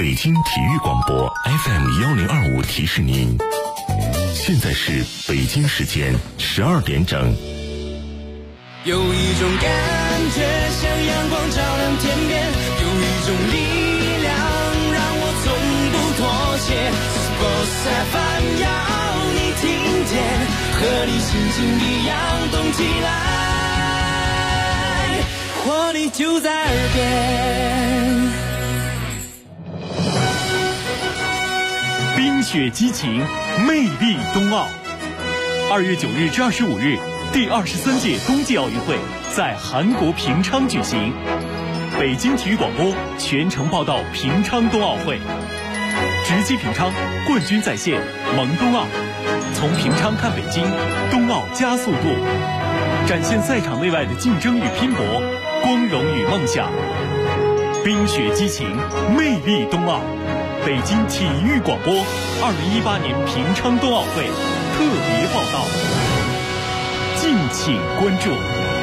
北京体育广播 FM1025提示您，现在是北京时间12点整。 有一种感觉像阳光照亮天边，有一种力量让我从不妥协。Sports FM 要你听见，和你心情一样动起来，活力就在耳边。 冰雪激情，魅力冬奥。2月9日至25日，第23届冬季奥运会在韩国平昌举行。北京体育广播全程报道平昌冬奥会，直击平昌，冠军在线，萌冬奥。从平昌看北京，冬奥加速度，展现赛场内外的竞争与拼搏，光荣与梦想。冰雪激情，魅力冬奥。北京体育广播2018年平昌冬奥会特别报道，敬请关注。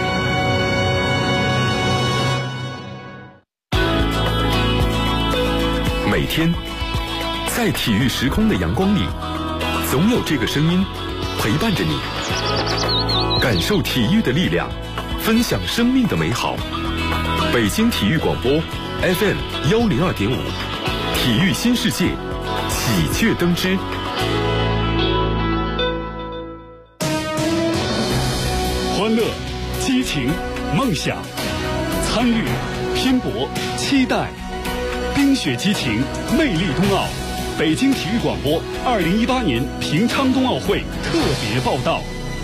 每天在体育时空的阳光里，总有这个声音陪伴着你，感受体育的力量，分享生命的美好。北京体育广播 FM102.5，体育新世界，喜鹊登枝。 欢乐、激情、梦想，参与、拼搏、期待，冰雪激情，魅力冬奥。北京体育广播2018年平昌冬奥会特别报道。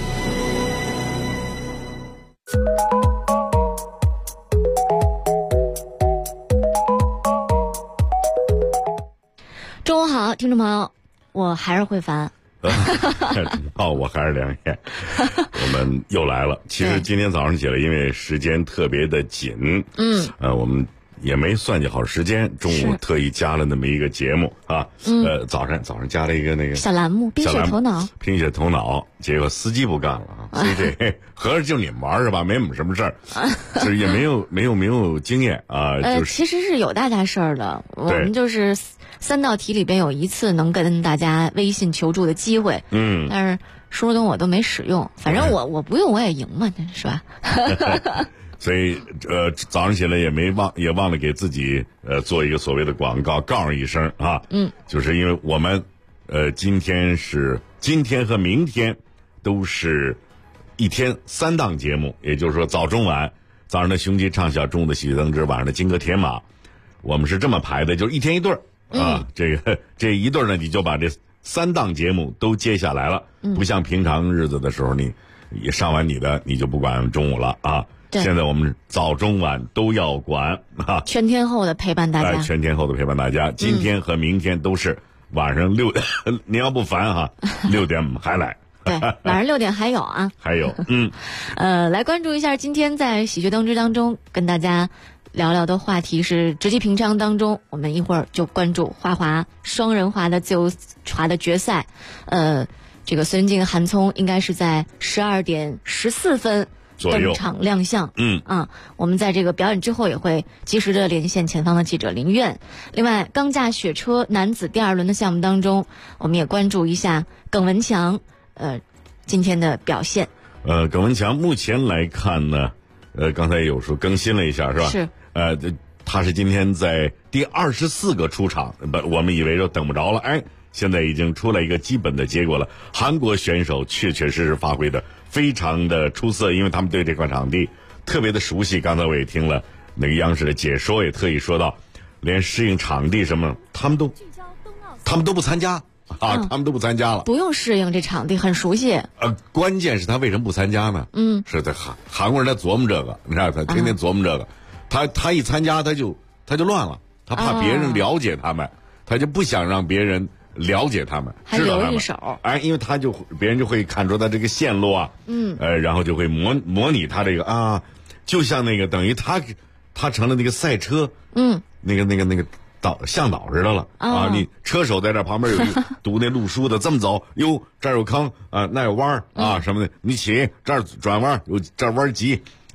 中午好，听众朋友，我还是慧凡。 我还是梁燕，我们又来了。其实今天早上起来，因为时间特别的紧，我们也没算计好时间，中午特意加了那么一个节目啊，早上加了一个那个小栏目《冰雪头脑》， 冰雪头脑，结果司机不干了啊，所以这合着就你们玩是吧？没我们什么事儿，就是也没有经验啊， 其实是有大家事儿的，我们就是3道题里边有一次能跟大家微信求助的机会，但是说的我都没使用，反正我不用我也赢嘛，是吧？ 所以早上起来也忘了给自己做一个所谓的广告，告诉一声啊，就是因为我们今天和明天都是一天3档节目，也就是说早中晚，早上的雄鸡唱晓，中午的喜剧登枝，晚上的金戈铁马，我们是这么排的，就是一天一对儿啊，这一对儿呢，你就把这3档节目都接下来了，不像平常日子的时候，你上完你的你就不管中午了啊。现在我们早中晚都要管啊， 全天候的陪伴大家， 全天候的陪伴大家。今天和明天都是晚上6点，您要不烦哈，6点还来。 对，晚上6点还有啊， 还有， 来关注一下今天在喜鹊登枝当中跟大家聊聊的话题是直击平昌当中，我们一会儿就关注花滑双人滑的自由滑的决赛，这个孙云静、韩聪应该是在12点14分。登场亮相，我们在这个表演之后也会及时的连线前方的记者林苑。另外，钢架雪车男子第2轮的项目当中，我们也关注一下耿文强，今天的表现。 耿文强目前来看呢，刚才有说更新了一下是吧？是，他是今天在第24个出场，我们以为就等不着了，现在已经出来一个基本的结果了。韩国选手确实发挥的非常的出色，因为他们对这块场地特别的熟悉。刚才我也听了那个央视的解说，也特意说到，连适应场地什么，他们都不参加啊，他们都不参加了。 不用适应这场地，很熟悉。 关键是他为什么不参加呢？是在韩国人他琢磨这个，你知道他天天琢磨这个，他一参加他就乱了，他怕别人了解他们，他就不想让别人了解他们， 还留一手， 因为别人就会看出他这个线路啊，然后就会模拟他这个啊，就像那个等于他成了那个赛车，那个向导似的了啊！你车手在这旁边有读那路书的，这么走，哟，这儿有坑啊，那有弯啊什么的，你起这儿转弯，有这儿弯急，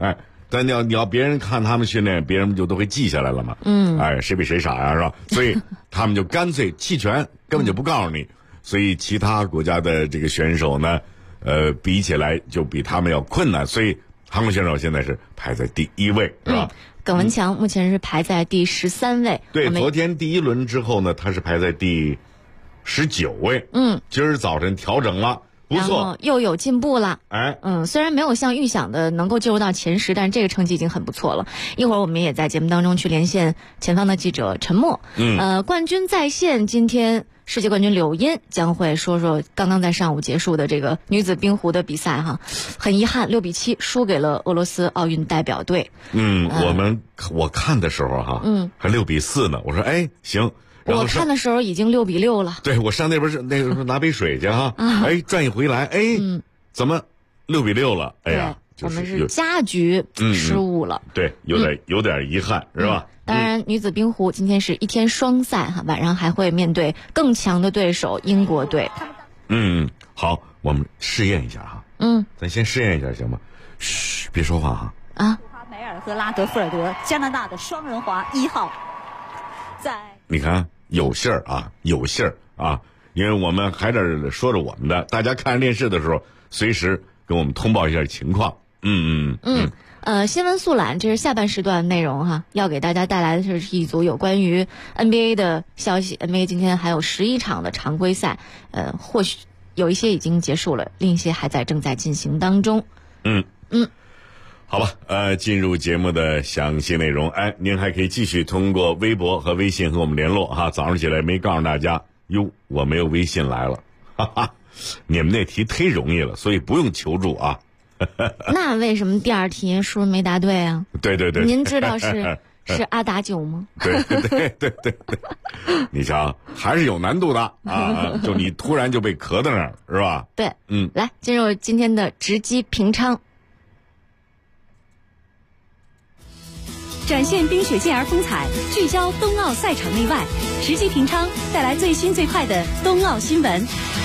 但你要别人看他们训练，别人就都会记下来了嘛。谁比谁傻呀，是吧？所以他们就干脆弃权，根本就不告诉你。所以其他国家的这个选手呢，比起来就比他们要困难。所以韩国选手现在是排在第1位，是吧？ 耿文强目前是排在第13位。 对，昨天第1轮之后呢，他是排在第19位。今儿早晨调整了。不错， 然后又有进步了。虽然没有像预想的能够进入到前10，但这个成绩已经很不错了。一会儿我们也在节目当中去连线前方的记者陈默。冠军在线，今天世界冠军柳茵将会说说刚刚在上午结束的这个女子冰壶的比赛哈。很遗憾，6比7输给了俄罗斯奥运代表队。 我看的时候哈，还6比4呢。我说行。 我看的时候已经6比6了。 对，我上那边是那个拿杯水去哈，转一回来，怎么6比6了？哎呀， 我们是加局失误了。 对，有点遗憾，是吧？ 当然，女子冰壶今天是1天双赛哈，晚上还会面对更强的对手英国队。 好，我们试验一下哈。咱先试验一下行吗？嘘，别说话哈。 梅尔和拉格菲尔德，加拿大的双人滑1号， 你看。有信儿啊，因为我们还得说着我们的，大家看电视的时候，随时跟我们通报一下情况。 新闻速览，这是下半时段内容哈，要给大家带来的是一组有关于 NBA 的消息。NBA 今天还有11场的常规赛，或许有一些已经结束了，另一些还正在进行当中。 好吧，进入节目的详细内容。您还可以继续通过微博和微信和我们联络哈。早上起来没告诉大家，我没有微信来了，哈哈，你们那题忒容易了，所以不用求助啊。 那为什么第2题是不是没答对啊？ 对， 您知道是阿达9吗？ 对，你瞧，还是有难度的啊！就你突然就被磕在那儿，是吧？ 对，来进入今天的直击平昌。 展现冰雪健儿风采，聚焦冬奥赛场内外，直击平昌带来最新最快的冬奥新闻。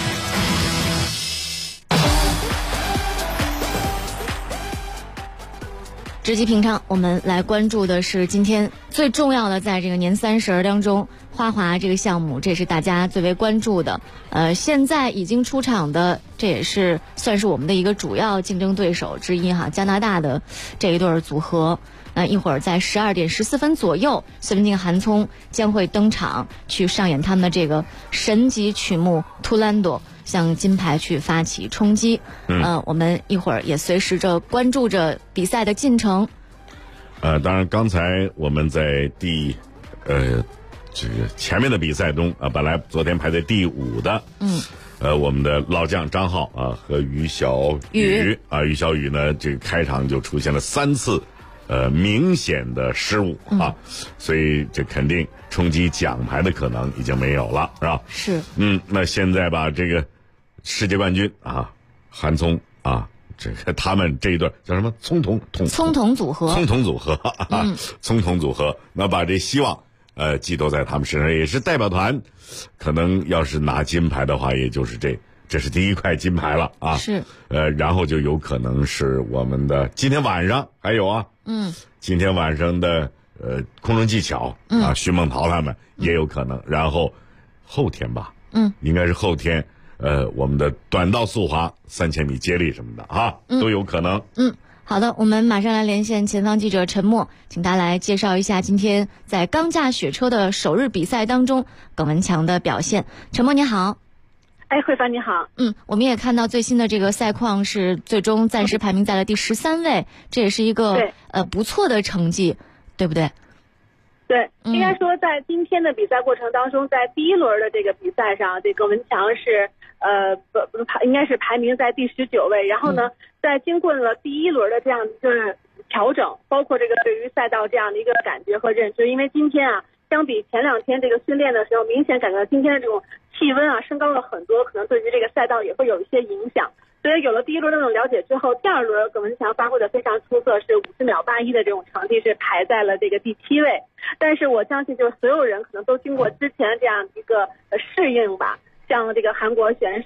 直击平昌，我们来关注的是今天最重要的，在这个年30当中，花滑这个项目，这是大家最为关注的。现在已经出场的，这也是算是我们的一个主要竞争对手之一哈，加拿大的这一对组合。一会儿在12点14分左右，隋文静、韩聪将会登场，去上演他们的这个神级曲目《图兰朵》，向金牌去发起冲击。我们一会儿也随时关注着比赛的进程。 当然，刚才我们在这个前面的比赛中本来昨天排在第5的，我们的老将张浩和于小雨于小雨呢，这个开场就出现了3次。明显的失误所以这肯定冲击奖牌的可能已经没有了，是吧？ 是。 那现在吧，这个世界冠军韩聪这个他们这一对叫什么？葱童组合，葱童组合，那把这希望寄托在他们身上，也是代表团，可能要是拿金牌的话，也就是这是第1块金牌了是。 然后就有可能是我们的今天晚上还有今天晚上的空中技巧徐梦桃他们也有可能，然后后天吧，应该是后天我们的短道速滑3000米接力什么的都有可能。 好的，我们马上来连线前方记者陈默，请他来介绍一下今天在钢架雪车的首日比赛当中耿文强的表现。陈默你好。 慧凡你好。 我们也看到最新的这个赛况是最终暂时排名在了第13位，这也是一个不错的成绩，对不对？ 对，应该说在今天的比赛过程当中，在第1轮的这个比赛上，这个文强是应该是排名在第19位。然后呢，在经过了第1轮的这样一个调整，包括这个对于赛道这样的一个感觉和认知，因为今天相比前2天这个训练的时候，明显感觉到今天的这种气温升高了很多，可能对于这个赛道也会有一些影响。所以有了第1轮的这种了解之后，第2轮耿文强发挥的非常出色，是50秒81的这种成绩，是排在了这个第7位。但是我相信，就是所有人可能都经过之前这样一个适应吧。像这个韩国选手，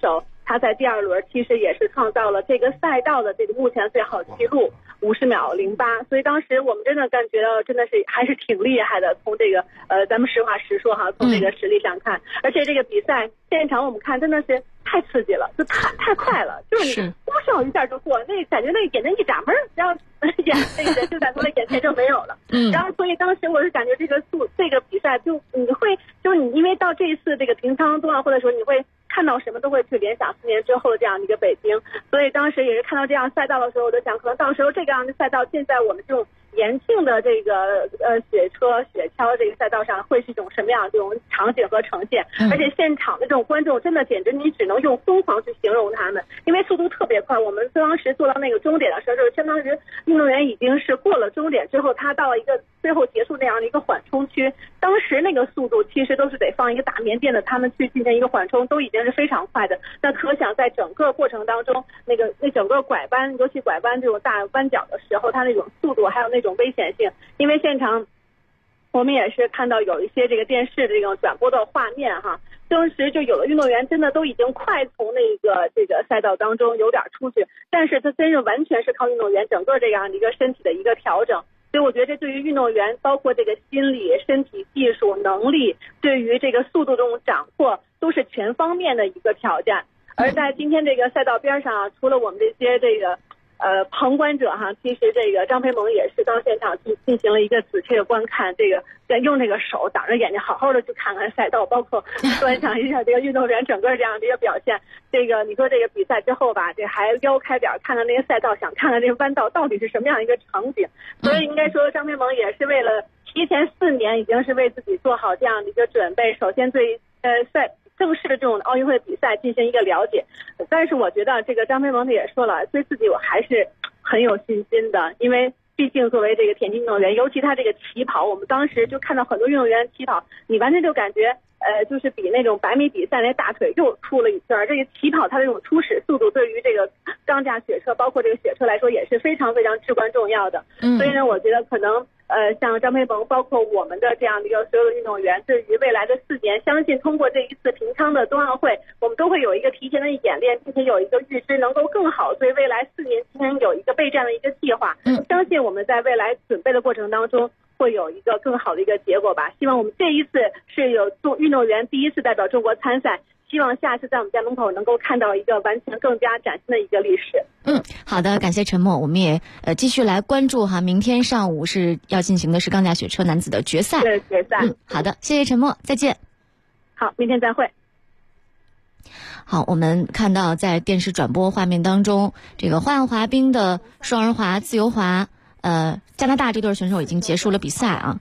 他在第2轮其实也是创造了这个赛道的这个目前最好记录50秒08，所以当时我们真的感觉到真的是还是挺厉害的。从这个咱们实话实说哈，从这个实力上看，而且这个比赛现场我们看真的是太刺激了，就太快了，就是你呼哨一下就过，那感觉那眼睛一眨门，然后那个人就在他的眼前就没有了。然后所以当时我是感觉这个比赛就你会就是你因为到这一次这个平昌冬奥会的时候，你会看到什么都会去联想4年之后的这样的一个北京，所以当时也是看到这样赛道的时候，我就想可能到时候这样的赛道现在我们这种延庆的这个雪车雪橇这个赛道上会是一种什么样的这种场景和呈现，而且现场的这种观众真的简直你只能用疯狂去形容他们，因为速度特别快。我们当时做到那个终点的时候，就相当于运动员已经是过了终点之后，他到了一个最后结束那样的一个缓冲区，当时那个速度其实都是得放一个大棉垫的他们去进行一个缓冲，都已经是非常快的。那可想在整个过程当中，那整个拐弯，尤其拐弯这种大弯角的时候，它那种速度还有那种危险性，因为现场我们也是看到有一些这个电视的这种转播的画面哈，当时就有的运动员真的都已经快从这个赛道当中有点出去，但是他真是完全是靠运动员整个这样的一个身体的一个调整。所以我觉得这对于运动员包括这个心理、身体技术能力，对于这个速度这种掌握都是全方面的一个挑战。而在今天这个赛道边上，除了我们这些这个旁观者哈，其实这个张培萌也是到现场进行了一个仔细的观看，这个用这个手挡着眼睛好好的去看看赛道，包括观赏一下这个运动员整个这样的一个表现。这个你说这个比赛之后吧，这还撩开点看看那个赛道，想看看这个弯道到底是什么样一个场景。所以应该说张培萌也是为了提前4年已经是为自己做好这样的一个准备，首先对正式的这种奥运会比赛进行一个了解。但是我觉得这个张培萌也说了，对自己我还是很有信心的，因为毕竟作为这个田径运动员，尤其他这个起跑，我们当时就看到很多运动员起跑，你完全就感觉就是比那种100米比赛那大腿又出了一圈。这个起跑它的这种初始速度对于这个钢架雪车包括这个雪车来说也是非常非常至关重要的。所以呢，我觉得可能像张培萌包括我们的这样的一个所有的运动员，对于未来的4年，相信通过这一次平昌的冬奥会，我们都会有一个提前的演练，并且有一个预知，能够更好对未来4年期间有一个备战的一个计划。相信我们在未来准备的过程当中会有一个更好的一个结果吧。希望我们这一次是有运动员第一次代表中国参赛，希望下次在我们家门口能够看到一个完全更加崭新的一个历史。 好的，感谢陈默。我们也继续来关注哈，明天上午是要进行的是钢架雪车男子的决赛。 对，决赛。 好的，谢谢陈默，再见。 好，明天再会。 好，我们看到在电视转播画面当中，这个花样滑冰的双人滑、自由滑，加拿大这对选手已经结束了比赛啊。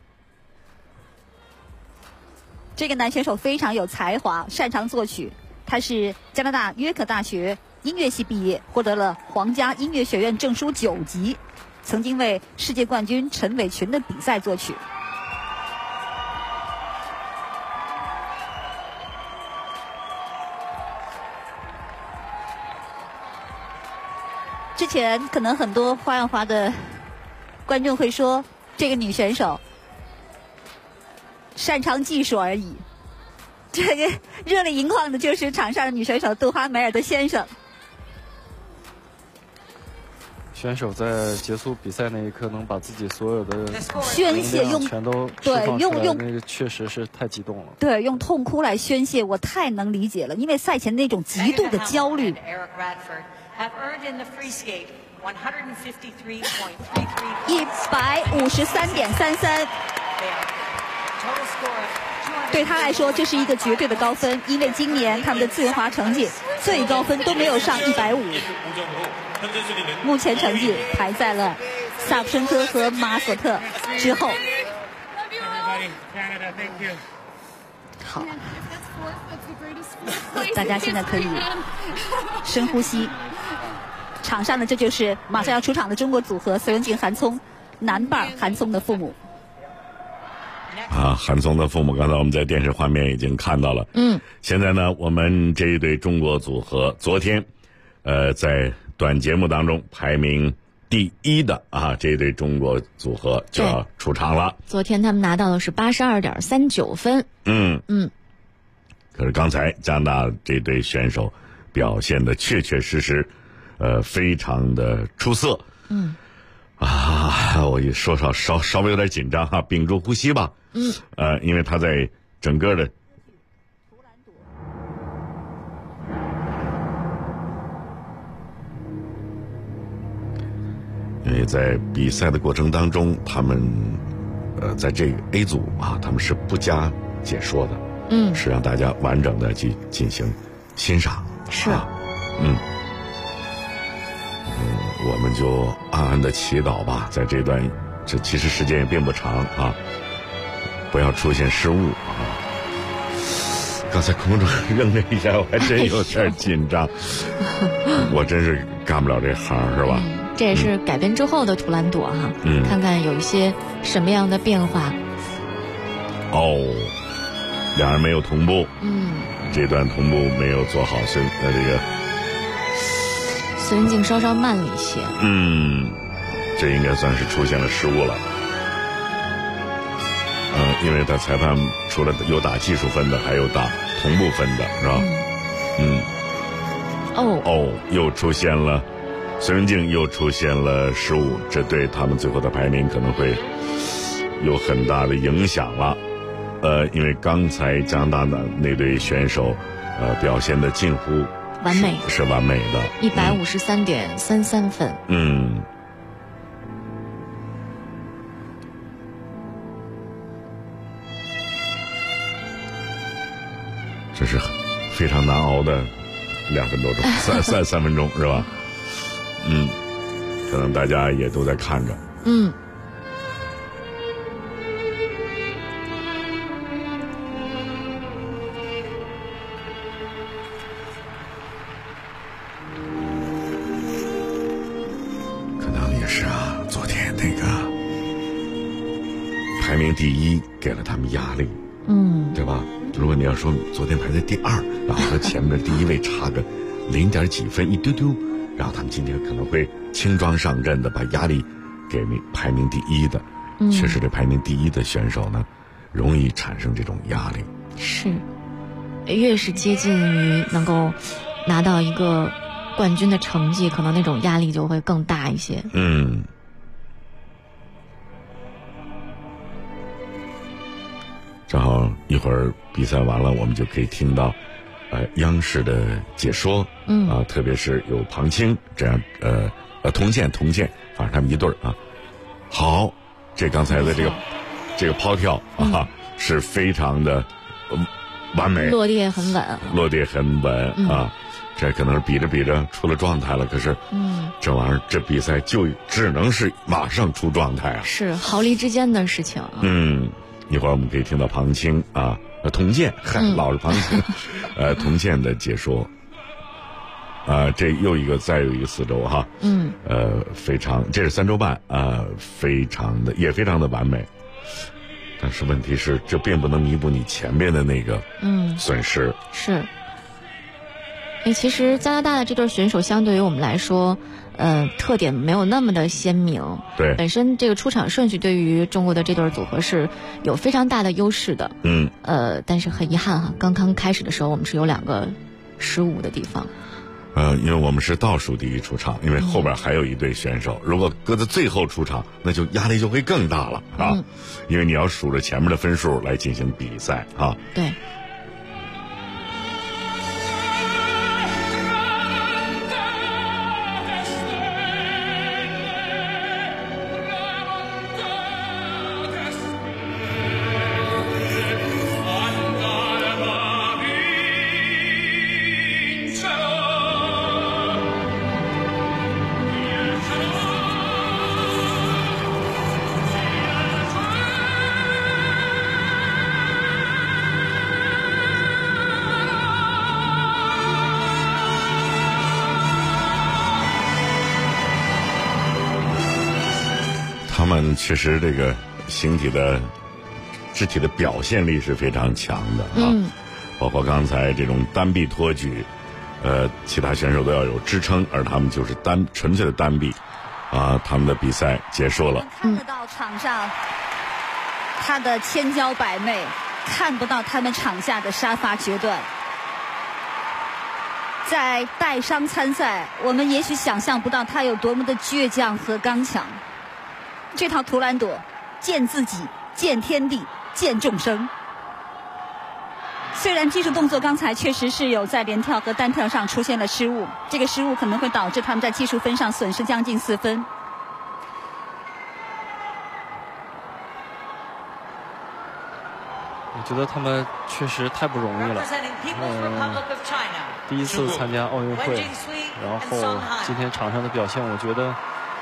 这个男选手非常有才华，擅长作曲。他是加拿大约克大学音乐系毕业，获得了皇家音乐学院证书9级，曾经为世界冠军陈伟群的比赛作曲。之前可能很多花样滑的观众会说，这个女选手擅长技术而已。这个热泪盈眶的就是场上的女选手杜哈梅尔的先生。 选手在结束比赛那一刻能把自己所有的宣泄用全都对用那个确实是太激动了。 对，用痛哭来宣泄，我太能理解了，因为赛前那种极度的焦虑。153.33，对他来说这是一个绝对的高分，因为今年他们的自由滑成绩最高分都没有上150，目前成绩排在了萨普申科和马索特之后。好，大家现在可以深呼吸。场上的这就是马上要出场的中国组合隋文静、韩聪，男伴韩聪的父母。 韩聪的父母刚才我们在电视画面已经看到了。现在呢，我们这一对中国组合昨天在短节目当中排名第1的这一对中国组合就要出场了。 昨天他们拿到的是82.39分。 可是刚才加拿大这对选手表现的确确实实，非常的出色。我也稍微有点紧张哈，屏住呼吸吧。因为他在整个的。因为在比赛的过程当中，他们在这个 A 组啊，他们是不加解说的，是让大家完整的去进行欣赏。 是， 我们就暗暗的祈祷吧，在这段，这其实时间也并不长啊，不要出现失误啊。刚才空中扔了一下，我还真有点紧张，我真是干不了这行，是吧？ 这也是改编之后的图兰朵哈，看看有一些什么样的变化。 两人没有同步，这段同步没有做好，所以这个孙文静稍稍慢了一些， 这应该算是出现了失误了。因为他裁判除了有打技术分的，还有打同步分的，是吧？又出现了。孙文静又出现了失误，这对他们最后的排名可能会有很大的影响了。因为刚才加拿大的那队选手，表现的近乎完美， 是完美的 ，153.33分。 这是非常难熬的2分多钟，三分钟是吧？可能大家也都在看着。可能也是啊，昨天那个排名第1给了他们压力，对吧？如果你要说昨天排在第2，然后和前面的第1位差个0点几分一丢丢，然后他们今天可能会轻装上阵的把压力给排名第1的。确实，这排名第1的选手呢，容易产生这种压力。 是，越是接近于能够拿到一个冠军的成绩，可能那种压力就会更大一些。 正好一会儿比赛完了，我们就可以听到央视的解说，特别是有庞青这样童健，反正他们一对儿啊。好，这刚才的这个抛跳啊，是非常的完美， 落地很稳啊。这可能是比着出了状态了，可是这玩意儿这比赛就只能是马上出状态啊， 是毫厘之间的事情啊。 一会儿我们可以听到庞青啊，童健，老是庞青，童健的解说。这再有一个4周哈，非常，这是3周半啊，非常的完美。但是问题是，这并不能弥补你前面的那个损失。 是。其实加拿大的这对选手相对于我们来说，特点没有那么的鲜明。 对， 本身这个出场顺序对于中国的这对组合是有非常大的优势的。但是很遗憾哈，刚刚开始的时候我们是有2个失误的地方。 因为我们是倒数第1出场，因为后边还有一队选手，如果搁在最后出场，那就压力就会更大了啊！因为你要数着前面的分数来进行比赛啊。 对。 他们确实这个肢体的表现力是非常强的啊，包括刚才这种单臂托举，其他选手都要有支撑，而他们就是纯粹的单臂啊。他们的比赛结束了， 看得到场上他的千娇百媚，看不到他们场下的杀伐决断。 在带伤参赛，我们也许想象不到他有多么的倔强和刚强。这套图兰朵，见自己，见天地，见众生。虽然技术动作刚才确实是有在连跳和单跳上出现了失误，这个失误可能会导致他们在技术分上损失将近4分。 我觉得他们确实太不容易了。第一次参加奥运会，然后今天场上的表现，我觉得，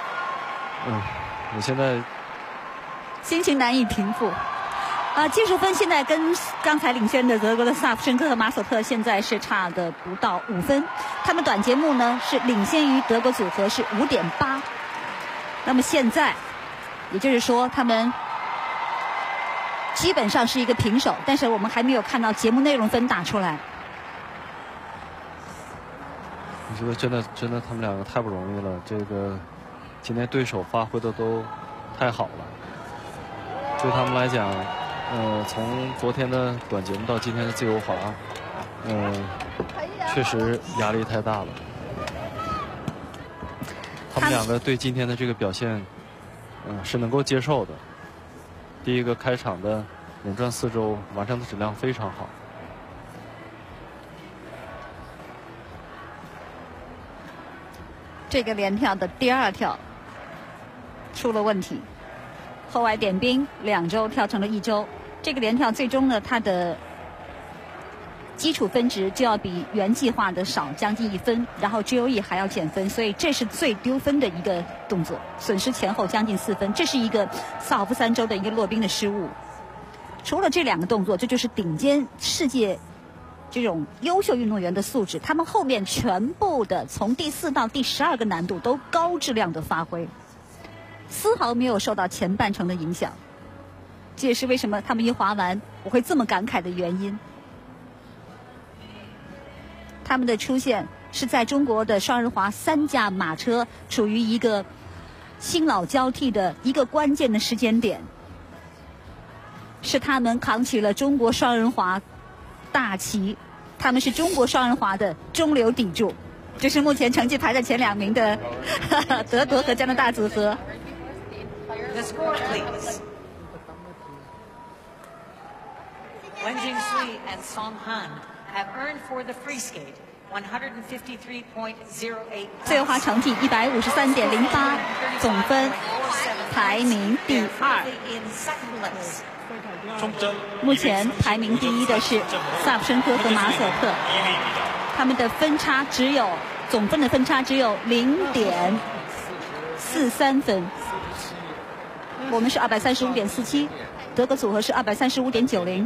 我现在心情难以平复。技术分现在跟刚才领先的德国的萨夫申科和马索特现在是差的不到5分，他们短节目呢是领先于德国组合是5.8。那么现在，也就是说他们基本上是一个平手，但是我们还没有看到节目内容分打出来。 我觉得真的他们两个太不容易了。这个今天对手发挥的都太好了，对他们来讲，从昨天的短节目到今天的自由滑，确实压力太大了。他们两个对今天的这个表现，是能够接受的。第一个开场的连转4周完成的质量非常好。 这个连跳的第2跳出了问题，后外点冰2周跳成了1周。这个连跳最终呢，它的基础分值就要比原计划的少将近1分，然后 GOE 还要减分，所以这是最丢分的一个动作，损失前后将近4分。这是一个萨尔夫3周的一个落冰的失误。除了这2个动作，这就是顶尖世界这种优秀运动员的素质，他们后面全部的从第4到第12个难度都高质量的发挥，丝毫没有受到前半程的影响。这也是为什么他们一滑完我会这么感慨的原因。他们的出现是在中国的双人滑3驾马车处于一个新老交替的一个关键的时间点，是他们扛起了中国双人滑大旗，他们是中国双人滑的中流砥柱。这是目前成绩排在前2名的德国和加拿大组合。 The score, please. Wen Jingsui and Song Han have earned for the free skate 153.08. 自由滑成绩153.08，总分排名第2。目前排名第1的是萨夫申科和马索特，他们的分差总分的分差只有0.43分。我们是235.47，德国组合是235.90。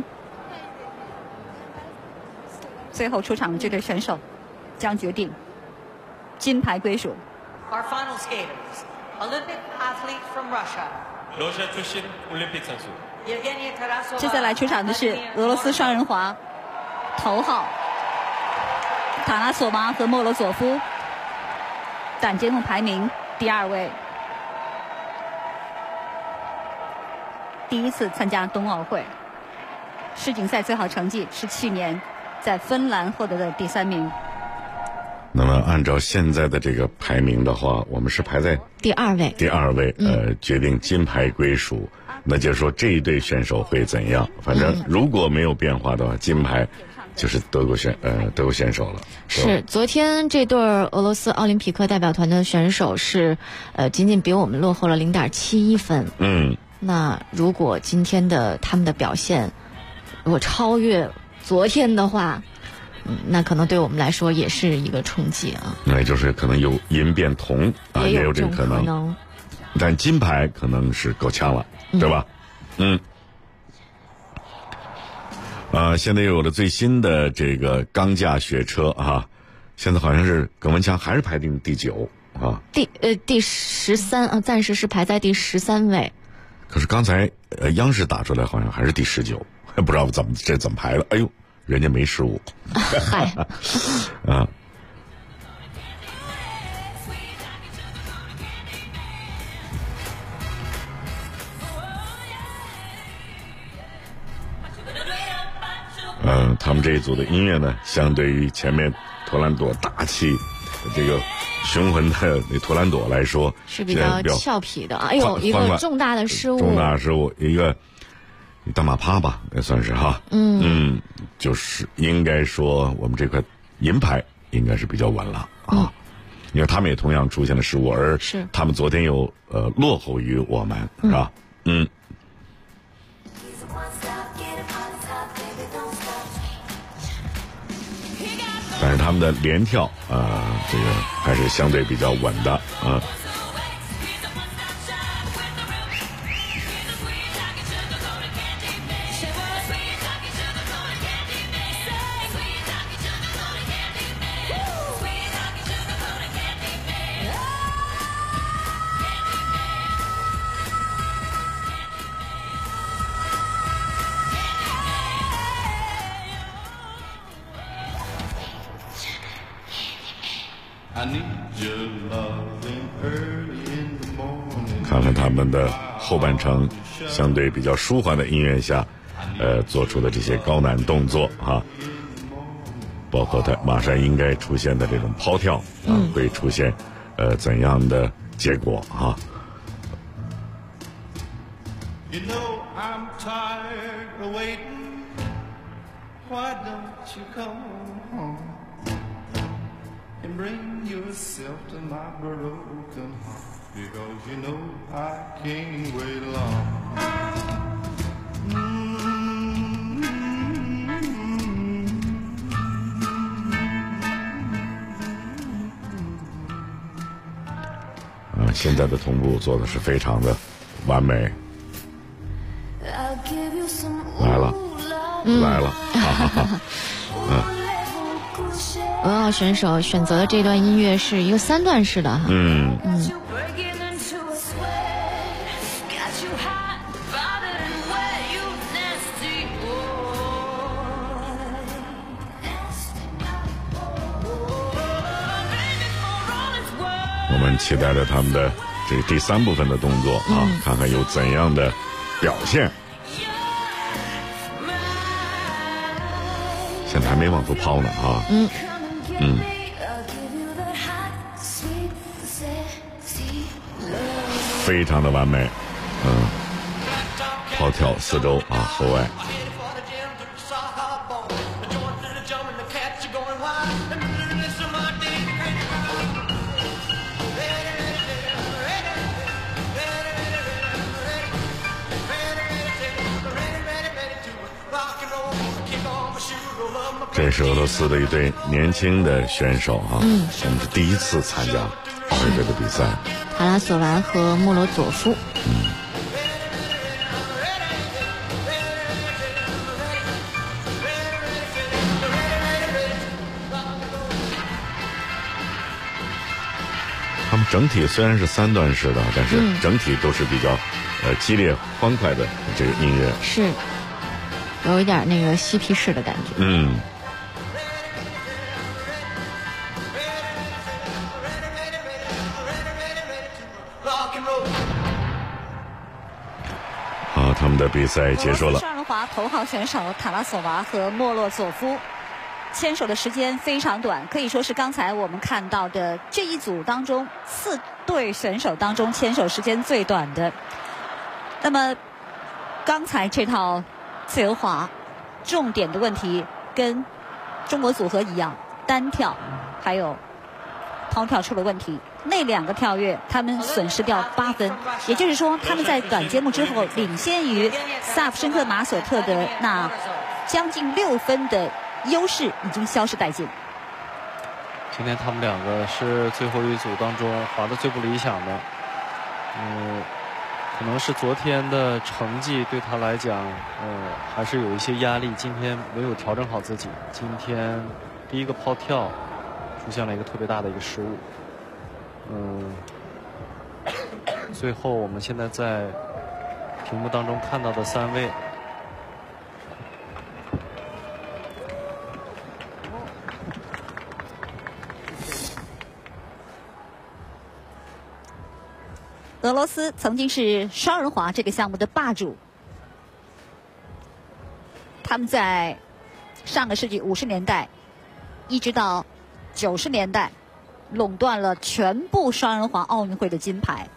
最后出场的这对选手将决定金牌归属。 Our final skaters, Olympic athlete from Russia. 러시아 출신 올림픽 선수. Yevgeny Tarasova. 接下来出场的是俄罗斯双人滑头号塔拉索娃和莫罗佐夫，短节目排名第2位，第1次参加冬奥会，世锦赛最好成绩是去年在芬兰获得的第3名。 那么按照现在的这个排名的话，我们是排在第2位。 第2位，决定金牌归属。那就是说这一对选手会怎样？反正如果没有变化的话，金牌就是德国选手了。 是昨天这对俄罗斯奥林匹克代表团的选手是仅仅比我们落后了0.71分。那如果今天的他们的表现如果超越昨天的话，那可能对我们来说也是一个冲击啊。 那就是可能有银变铜啊，也有这个可能。但金牌可能是够呛了，对吧？现在又有了最新的这个钢架雪车啊，现在好像是耿文强还是排定第9啊， 第13啊，暂时是排在第13位。 可是刚才央视打出来好像还是第19，不知道怎么排的。哎呦，人家没失误。 嗨啊。他们这一组的音乐呢，相对于前面托兰朵大气这个雄浑的那托兰朵来说， 是比较俏皮的。哎呦，一个重大的失误， 一个大马趴吧，也算是哈。就是应该说我们这块银牌应该是比较稳了啊。因为他们也同样出现了失误，而他们昨天又落后于我们，是吧？但是他们的连跳这个还是相对比较稳的啊。看看他们的后半程相对比较舒缓的音乐下做出的这些高难动作啊，包括他马上应该出现的这种抛跳会出现怎样的结果啊。You know I'm tired of waiting. Why don't you come home and bring yourself to my broken heart? Because you know I can't wait long. Mm-hmm. 现在的同步做的是非常的完美。来了，来了， 文奥选手选择的这段音乐是一个3段式的哈。 我们期待着他们的这第3部分的动作啊，看看有怎样的表现。现在还没往出抛呢啊。非常的完美。抛跳4周啊，后外。这是俄罗斯的一对年轻的选手啊，我们是第一次参加奥运会的比赛。 塔拉索娃和莫罗佐夫。 他们整体虽然是3段式的，但是整体都是比较激烈欢快的这个音乐。 是。有一点那个嬉皮士的感觉。 好，他们的比赛结束了。 双人滑头号选手塔拉索娃和莫洛佐夫牵手的时间非常短，可以说是刚才我们看到的这一组当中4对选手当中牵手时间最短的。那么刚才这套自由滑重点的问题跟中国组合一样，单跳还有抛跳出了问题，那2个跳跃他们损失掉8分，也就是说他们在短节目之后领先于萨夫申科马索特的那将近6分的优势已经消失殆尽。 今天他们2个是最后一组当中滑得最不理想的，可能是昨天的成绩对他来讲，还是有一些压力。今天没有调整好自己，今天第一个抛跳出现了一个特别大的一个失误。最后我们现在在屏幕当中看到的3位， 俄罗斯曾经是双人滑这个项目的霸主，他们在上个世纪50年代一直到 90年代垄断了全部双人滑奥运会的金牌，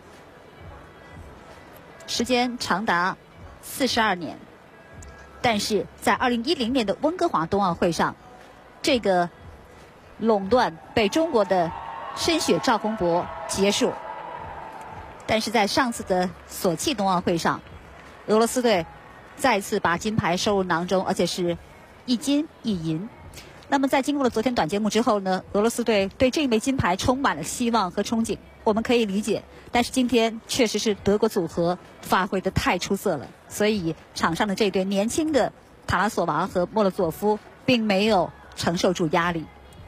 时间长达42年。但是在2010年的温哥华冬奥会上，这个垄断被中国的申雪赵宏博结束。但是在上次的索契冬奥会上，俄罗斯队再次把金牌收入囊中，而且是1金1银。那么在经过了昨天短节目之后呢，俄罗斯队对这一枚金牌充满了希望和憧憬，我们可以理解。但是今天确实是德国组合发挥得太出色了，所以场上的这对年轻的塔拉索娃和莫洛佐夫并没有承受住压力。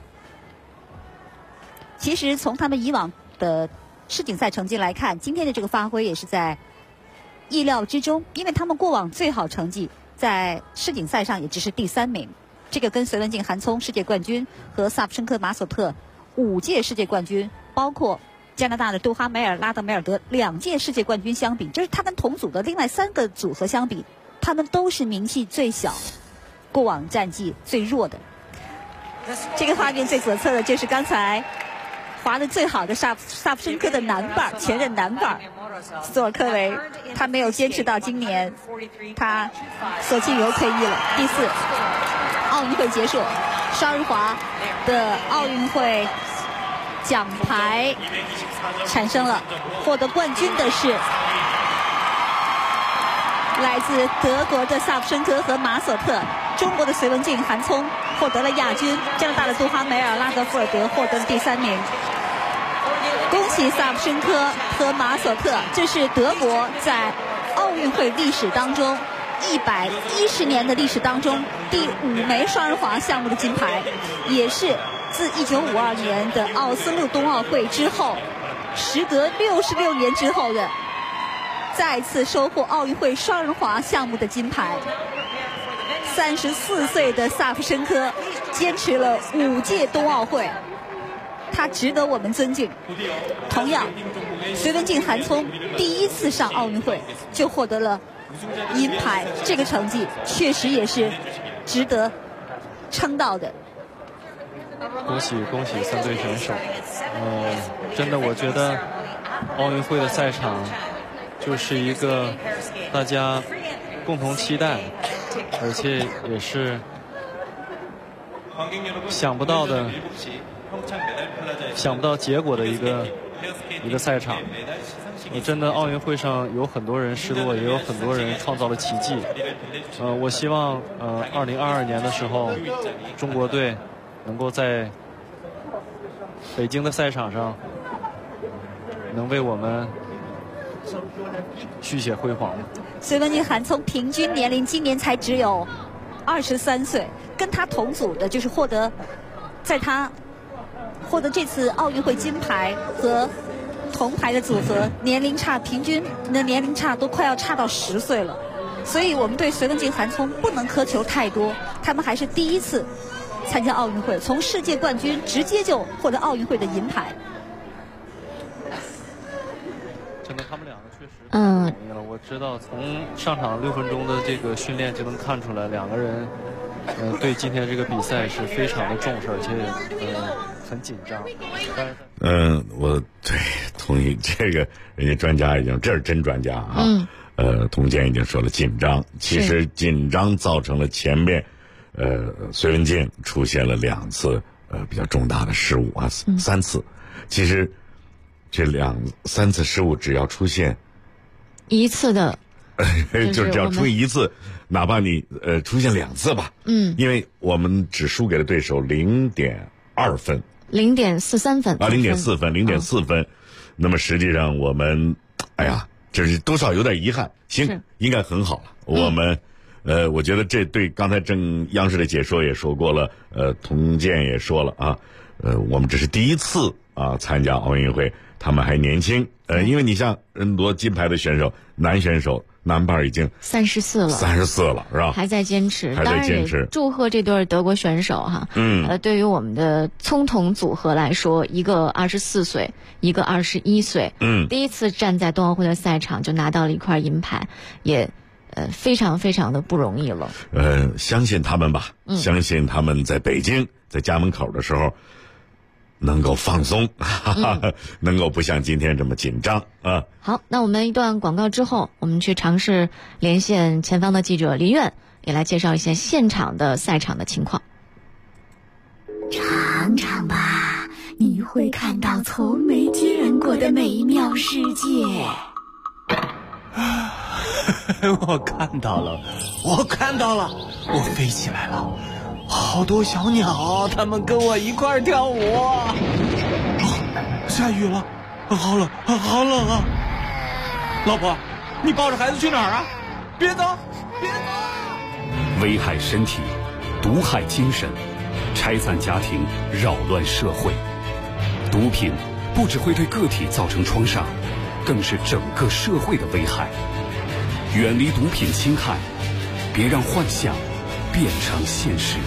其实从他们以往的世锦赛成绩来看，今天的这个发挥也是在意料之中，因为他们过往最好成绩在世锦赛上也只是第3名，这个跟隋文静、韩聪世界冠军和萨普申科、马索特5届世界冠军，包括加拿大的杜哈梅尔、拉德梅尔德2届世界冠军相比，就是他跟同组的另外3个组合相比，他们都是名气最小、过往战绩最弱的。这个画面最左侧的就是刚才滑得最好的萨普申科的男伴，前任男伴斯托尔科维，他没有坚持到今年，他索契尤退役了。第4，奥运会结束，双人滑的奥运会奖牌产生了，获得冠军的是来自德国的萨普申科和马索特，中国的隋文静、韩聪获得了亚军，加拿大的杜哈梅尔、拉格夫尔德获得了第3名。恭喜萨普申科和马索特，这是德国在奥运会历史当中110年的历史当中第5枚双人滑项目的金牌，也是自1952年的奥斯陆冬奥会之后，时隔66年之后的再次收获奥运会双人滑项目的金牌。34岁的萨普申科坚持了5届冬奥会，他值得我们尊敬。同样，隋文静、韩聪第1次上奥运会就获得了银牌，这个成绩确实也是值得称道的。 恭喜3队选手！真的，我觉得奥运会的赛场就是一个大家共同期待，而且也是想不到结果的一个赛场。真的，奥运会上有很多人失落，也有很多人创造了奇迹。我希望2022年的时候，中国队能够在北京的赛场上能为我们续写辉煌。 隋文静、韩聪平均年龄今年才只有23岁，跟他同组的就是获得这次奥运会金牌和铜牌的组合，平均的年龄差都快要差到10岁了。所以我们对隋文静、韩聪不能苛求太多，他们还是第1次参加奥运会，从世界冠军直接就获得奥运会的银牌。 真的，他们2个确实不容易了。我知道从上场6分钟的这个训练就能看出来2个人对今天这个比赛是非常的重视，而且很紧张。 我对同意这个，人家专家这是真专家啊。童健已经说了紧张，其实紧张造成了前面隋文静出现了2次比较重大的失误啊，3次。其实这3次失误只要出现 1次的就只要出现1次，哪怕你出现2次吧，因为我们只输给了对手0.2分 ，0.43分啊，0.4分，那么实际上我们这是多少有点遗憾，应该很好了。我们我觉得这对刚才央视的解说也说过了，童健也说了啊，我们这是第1次参加奥运会，他们还年轻，因为你像夺金牌的选手，男选手男伴已经34了，是吧？ 还在坚持。当然也祝贺这对德国选手哈。对于我们的葱童组合来说，一个24岁，一个21岁，第1次站在冬奥会的赛场就拿到了一块银牌，也非常非常的不容易了。 相信他们吧，相信他们在北京在家门口的时候， 能够放松，能够不像今天这么紧张啊。 好，那我们一段广告之后，我们去尝试连线前方的记者林苑，也来介绍一些现场的赛场的情况。 尝尝吧，你会看到从没见过的美妙世界。 我看到了，我飞起来了，好多小鸟，它们跟我一块儿跳舞。下雨了，好冷啊！老婆，你抱着孩子去哪儿啊？别走！ 危害身体，毒害精神，拆散家庭，扰乱社会。毒品不只会对个体造成创伤，更是整个社会的危害。远离毒品侵害，别让幻想变成现实。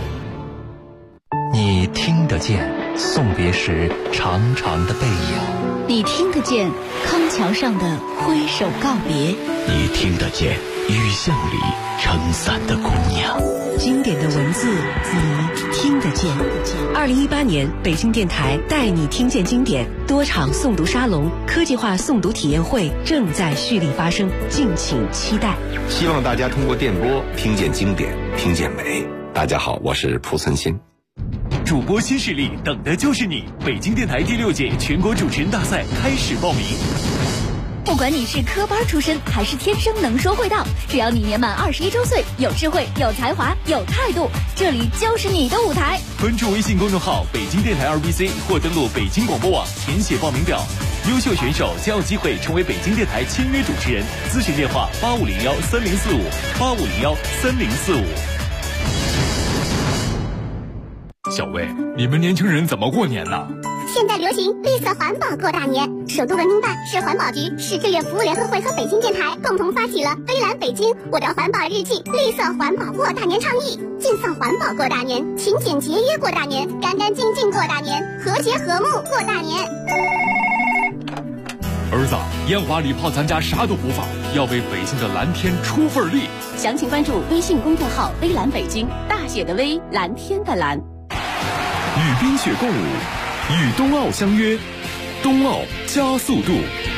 你听得见送别时长长的背影， 你听得见康桥上的挥手告别， 你听得见雨巷里撑伞的姑娘。 经典的文字，你听得见。2018年，北京电台带你听见经典多场诵读沙龙、科技化诵读体验会正在蓄力发生，敬请期待。 希望大家通过电波听见经典，听见美。大家好，我是蒲存昕。 主播新势力，等的就是你！北京电台第6届全国主持人大赛开始报名。 不管你是科班出身还是天生能说会道，只要你年满21周岁，有智慧、有才华、有态度，这里就是你的舞台。 关注微信公众号北京电台2BC 或登录北京广播网填写报名表，优秀选手将有机会成为北京电台签约主持人。咨询电话85013045，85013045。 小魏，你们年轻人怎么过年呢？ 现在流行绿色环保过大年，首都文明办、市环保局、市志愿服务联合会和北京电台共同发起了微蓝北京我的环保日记绿色环保过大年倡议，尽放环保过大年，勤俭节约过大年，干干净净过大年，和谐和睦过大年。 儿子，烟花礼炮咱家啥都不放，要为北京的蓝天出份力。 详情关注微信公众号微蓝北京，大写的微，蓝天的蓝。 与冰雪共舞，与冬奥相约，冬奥加速度。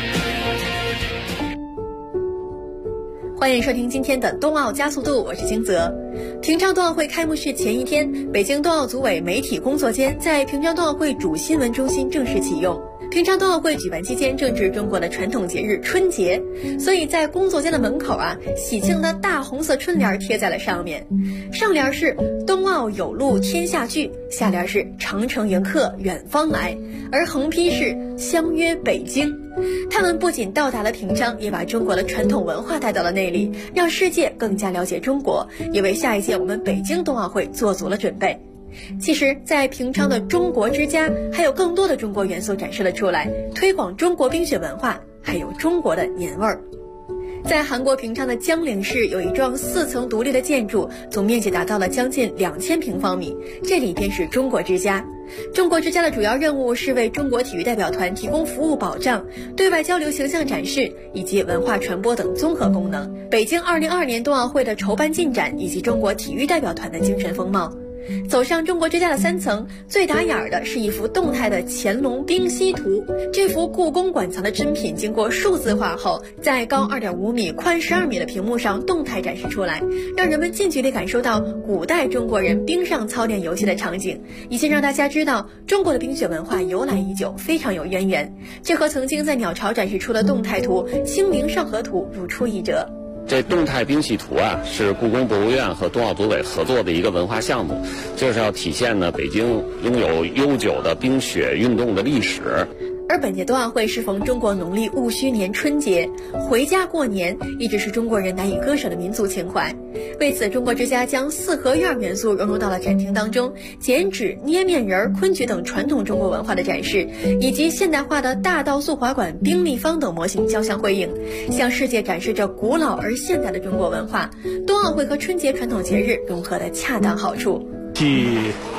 欢迎收听今天的冬奥加速度，我是金泽。平昌冬奥会开幕式前一天，北京冬奥组委媒体工作间在平昌冬奥会主新闻中心正式启用。平昌冬奥会举办期间正值中国的传统节日春节，所以在工作间的门口喜庆的大红色春联贴在了上面，上联是冬奥有路天下聚，下联是长城迎客远方来，而横批是相约北京。他们不仅到达了平昌，也把中国的传统文化带到了那里，让世界更加了解中国，也为下一届我们北京冬奥会做足了准备。其实在平昌的中国之家还有更多的中国元素展示了出来，推广中国冰雪文化，还有中国的年味儿。在韩国平昌的江陵市有一幢4层独立的建筑，总面积达到了将近2000平方米，这里便是中国之家。中国之家的主要任务是为中国体育代表团提供服务保障、对外交流形象展示以及文化传播等综合功能。北京2022年冬奥会的筹办进展以及中国体育代表团的精神风貌。走上中国之家的3层，最打眼的是一幅动态的乾隆冰溪图。这幅故宫馆藏的珍品经过数字化后，在高2.5米、宽12米的屏幕上动态展示出来，让人们近距离感受到古代中国人冰上操练游戏的场景，以及让大家知道中国的冰雪文化由来已久，非常有渊源。这和曾经在鸟巢展示出的动态图《清明上河图》如出一辙。 这动态冰洗图是故宫博物院和冬奥组委合作的一个文化项目，就是要体现呢北京拥有悠久的冰雪运动的历史。 而本届冬奥会适逢中国农历戊戌年春节，回家过年一直是中国人难以割舍的民族情怀。为此，中国之家将4合院元素融入到了展厅当中，剪纸、捏面人、昆曲等传统中国文化的展示，以及现代化的大道速滑馆、冰立方等模型交相辉映，向世界展示着古老而现代的中国文化。冬奥会和春节传统节日融合的恰当好处。 继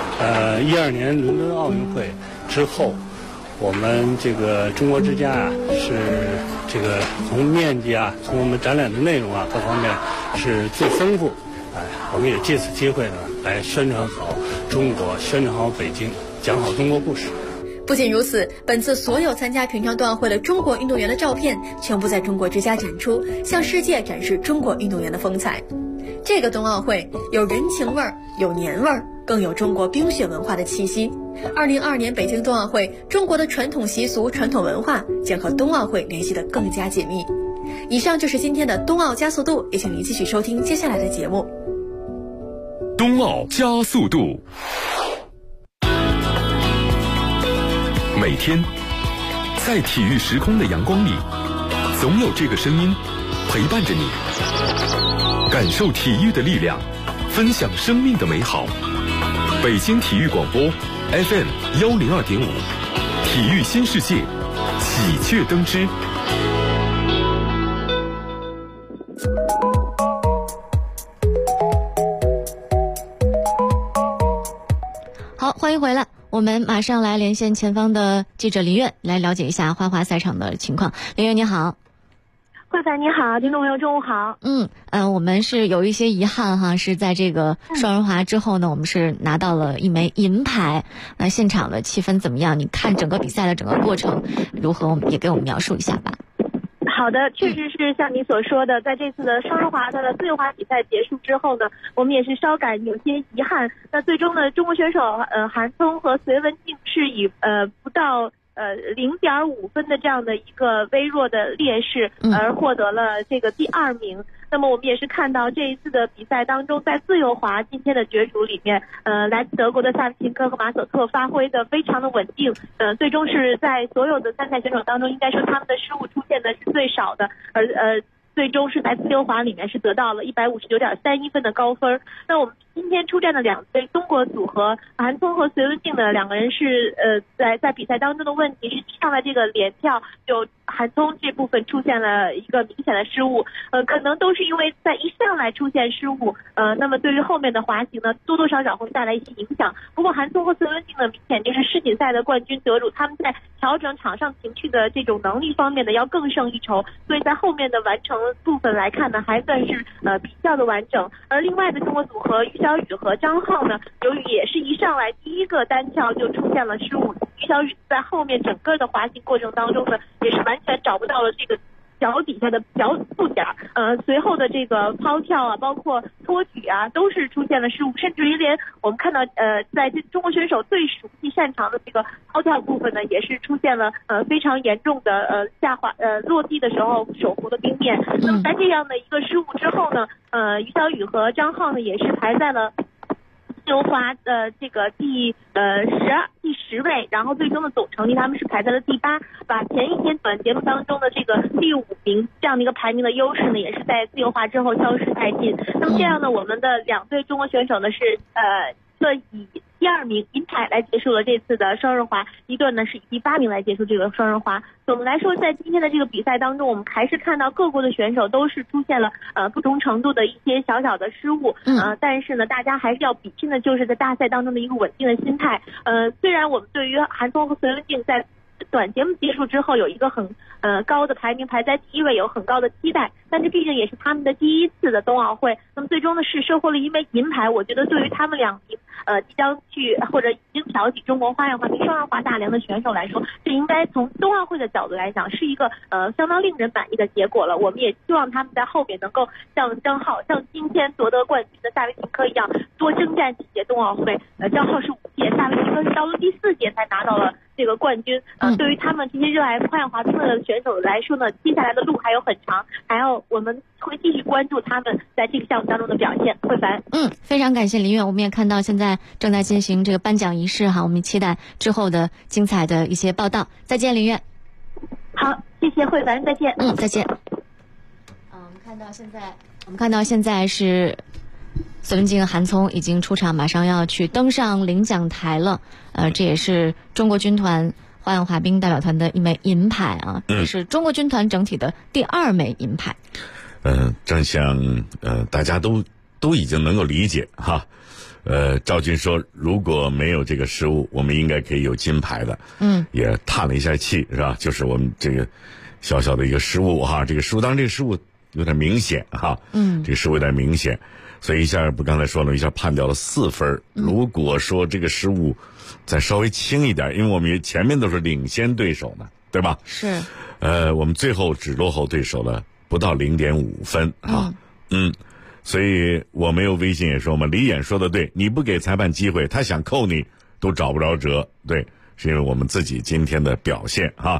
12年伦敦奥运会之后，我们这个中国之家是这个从面积从我们展览的内容各方面是最丰富。我们也借此机会呢，来宣传好中国，宣传好北京， 讲好中国故事。 不仅如此，本次所有参加平昌冬奥会的中国运动员的照片全部在中国之家展出，向世界展示中国运动员的风采。这个冬奥会有人情味儿，有年味儿，更有中国冰雪文化的气息。2022年北京冬奥会，中国的传统习俗、传统文化将和冬奥会联系得更加紧密。以上就是今天的冬奥加速度，也请您继续收听接下来的节目。 冬奥加速度。每天，在体育时空的阳光里，总有这个声音陪伴着你，感受体育的力量，分享生命的美好。北京体育广播 FM 102.5，体育新世界，喜鹊登枝。 好，欢迎回来。我们马上来连线前方的记者林苑，来了解一下花滑赛场的情况。林苑你好。 慧凡你好，听众朋友中午好。 我们是有一些遗憾哈，是在这个双人滑之后呢，我们是拿到了一枚银牌。那现场的气氛怎么样？你看整个比赛的整个过程如何？我们也给我们描述一下吧。 好的，确实是像你所说的，在这次的双人滑的自由滑比赛结束之后呢，我们也是稍感有些遗憾。那最终呢，中国选手韩聪和隋文静是以不到0.5分的这样的一个微弱的劣势而获得了这个第2名。那么我们也是看到这一次的比赛当中，在自由滑今天的角逐里面，来自德国的萨维琴科和马索特发挥的非常的稳定，最终是在所有的参赛选手当中，应该说他们的失误出现的是最少的，而最终是在自由滑里面是得到了159.31分的高分。那我们今天出战的2对中国组合韩聪和隋文静的2个人是在比赛当中的问题是上来这个连跳就韩聪这部分出现了一个明显的失误，可能都是因为在一上来出现失误，那么对于后面的滑行呢多多少少会带来一些影响。不过韩聪和隋文静呢明显就是世锦赛的冠军得主，他们在调整场上情绪的这种能力方面呢要更胜一筹，所以在后面的完成部分来看呢还算是比较的完整。而另外的中国组合于小雨和张浩呢，由于也是一上来第一个单跳就出现了失误，于小雨在后面整个的滑行过程当中呢也是完全找不到了这个脚底下的脚部点，随后的这个抛跳啊，包括托举啊，都是出现了失误，甚至于连我们看到在这中国选手最熟悉擅长的这个抛跳部分呢，也是出现了非常严重的下滑落地的时候手扶的冰面。那么在这样的一个失误之后呢，于小雨和张浩呢也是排在了自由滑这个第10位，然后最终的总成绩他们是排在了第8，把前一天短节目当中的这个第5名这样的一个排名的优势呢，也是在自由滑之后消失殆尽。那么这样呢，我们的2队中国选手呢是以第2名银牌来结束了这次的双人滑，一队呢是以第8名来结束这个双人滑。总的来说，在今天的这个比赛当中，我们还是看到各国的选手都是出现了不同程度的一些小小的失误，但是呢，大家还是要比拼的就是在大赛当中的一个稳定的心态。虽然我们对于韩聪和隋文静在短节目结束之后有一个很高的排名，排在第1位，有很高的期待，但这毕竟也是他们的第1次的冬奥会，那么最终呢是收获了一枚银牌。我觉得对于他们2名即将去或者已经挑起中国花样滑冰双人滑大梁的选手来说，这应该从冬奥会的角度来讲是一个相当令人满意的结果了。我们也希望他们在后面能够像张浩，像今天夺得冠军的萨维琴科一样，多征战几届冬奥会。张浩是5届，萨维琴科是到了第4届才拿到了这个冠军。对于他们这些热爱花样滑冰的选手来说呢，接下来的路还有很长，我们会继续关注他们在这个项目当中的表现。慧凡， 非常感谢林苑，我们也看到现在正在进行这个颁奖仪式哈，我们期待之后的精彩的一些报道。再见，林苑。 好，谢谢慧凡，再见。 再见。我们看到现在是隋文静、韩聪已经出场，马上要去登上领奖台了。这也是中国军团花样滑冰代表团的一枚银牌啊，也是中国军团整体的第2枚银牌。 正像大家都已经能够理解哈。赵军说如果没有这个失误，我们应该可以有金牌的。也叹了一下气，是吧？就是我们这个小小的一个失误哈，这个失误，当然这个失误有点明显哈，这个失误有点明显，所以一下不刚才说了，一下判掉了4分。如果说这个失误再稍微轻一点，因为我们前面都是领先对手呢，对吧？ 是。 我们最后只落后对手了不到0.5分啊。所以我没有微信也说嘛，李演说的对，你不给裁判机会，他想扣你都找不着辙。对，是因为我们自己今天的表现哈，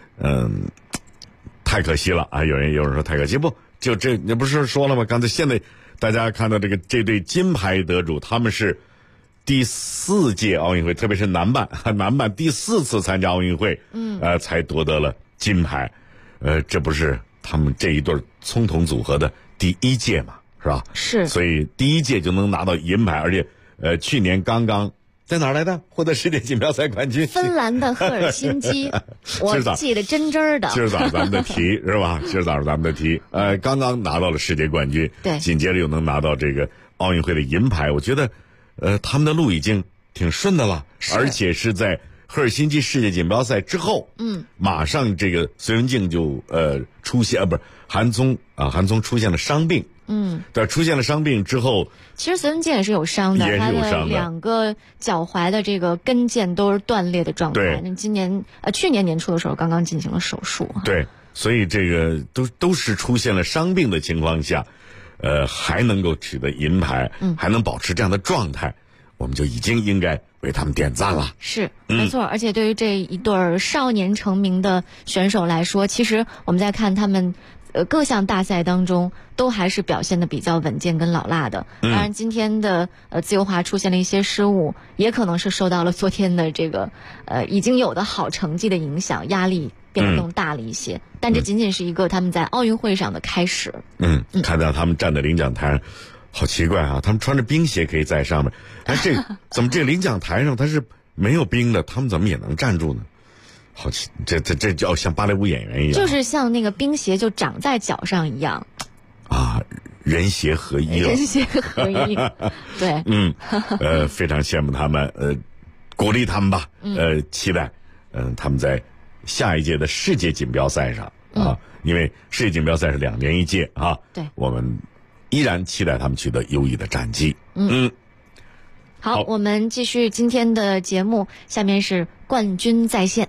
太可惜了啊！有人说太可惜，不就这？你不是说了吗？刚才现在大家看到这对金牌得主，他们是第4届奥运会，特别是男伴第4次参加奥运会，才夺得了金牌。这不是他们这一对葱桶组合的第1届嘛，是吧？ 是。 所以第1届就能拿到银牌，而且去年刚刚在哪儿来的获得世界锦标赛冠军？ 芬兰的赫尔辛基，我记得真真的。 今儿早上咱们的题是吧？今儿早上咱们的题，刚刚拿到了世界冠军， 对， 紧接着又能拿到这个奥运会的银牌，我觉得，他们的路已经挺顺的了，而且是在赫尔辛基世界锦标赛之后，马上这个隋文静就出现不是韩聪出现了伤病。对，出现了伤病之后， 其实隋文静也是有伤的，他的2个脚踝的这个跟腱都是断裂的状态。那去年年初的时候刚刚进行了手术。 对，所以这个都是出现了伤病的情况下，还能够取得银牌，还能保持这样的状态，我们就已经应该为他们点赞了。 是，没错。而且对于这一对少年成名的选手来说，其实我们在看他们各项大赛当中都还是表现的比较稳健跟老辣的。当然今天的自由滑出现了一些失误，也可能是受到了昨天的这个已经有的好成绩的影响，压力变得更大了一些。但这仅仅是一个他们在奥运会上的开始。 看到他们站在领奖台上，好奇怪啊！他们穿着冰鞋可以在上面，怎么这领奖台上它是没有冰的，他们怎么也能站住呢？好奇，这就像芭蕾舞演员一样， 就是像那个冰鞋就长在脚上一样啊，人鞋合一了， 人鞋合一，对， 非常羡慕他们，鼓励他们吧，期待，他们在下一届的世界锦标赛上啊，因为世界锦标赛是2年1届啊， 对， 我们依然期待他们取得优异的战绩。 好，我们继续今天的节目，下面是冠军在线。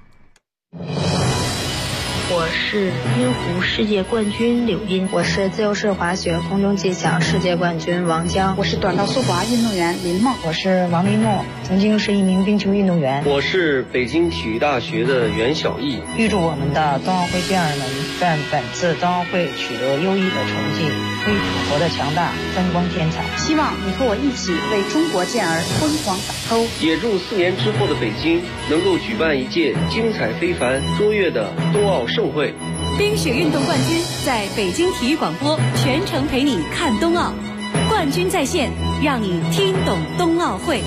我是冰壶世界冠军柳茵， 我是自由式滑雪空中技巧世界冠军王江， 我是短道速滑运动员林梦， 我是王丽诺，曾经是一名冰球运动员。 我是北京体育大学的袁晓毅。 预祝我们的冬奥会健儿们在本次冬奥会取得优异的成绩，为祖国的强大增光添彩。 希望你和我一起为中国健儿辉煌打 call。 也祝4年之后的北京能够举办一届精彩非凡、卓越的冬奥盛会。 冰雪运动冠军在北京体育广播全程陪你看冬奥，冠军在线，让你听懂冬奥会。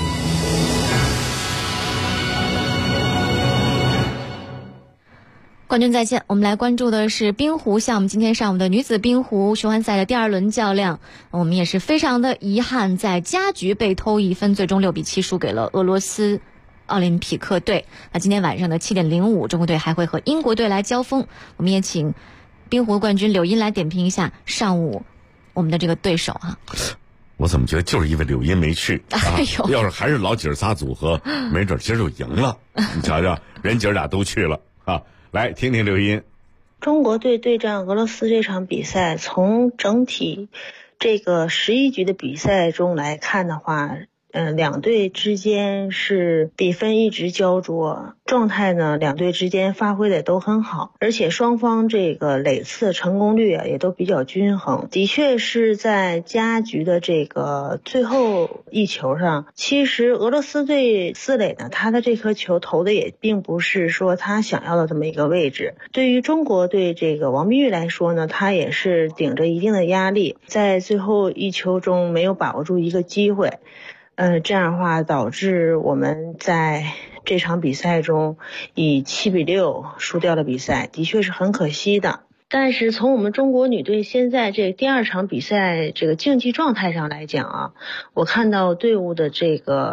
冠军在线，我们来关注的是冰壶项目。今天上午的女子冰壶循环赛的第2轮较量，我们也是非常的遗憾，在加局被偷1分，最终6比7输给了俄罗斯奥林匹克队。那今天晚上的7点05，中国队还会和英国队来交锋。我们也请冰壶冠军柳茵来点评一下上午我们的这个对手哈。 我怎么觉得就是因为柳茵没去，要是还是老姐儿仨组合，没准今儿就赢了。你瞧瞧，人姐儿俩都去了啊！来听听柳茵。 中国队对战俄罗斯这场比赛，从整体这个11局的比赛中来看的话，两队之间是比分一直焦灼，状态呢两队之间发挥的都很好，而且双方这个垒次成功率也都比较均衡。的确是在加局的这个最后一球上，其实俄罗斯队斯磊呢，他的这颗球投的也并不是说他想要的这么一个位置。对于中国队这个王碧玉来说呢，他也是顶着一定的压力，在最后一球中没有把握住一个机会。这样的话导致我们在这场比赛中以7比6输掉了比赛，的确是很可惜的。但是从我们中国女队现在这第2场比赛这个竞技状态上来讲啊，我看到队伍的这个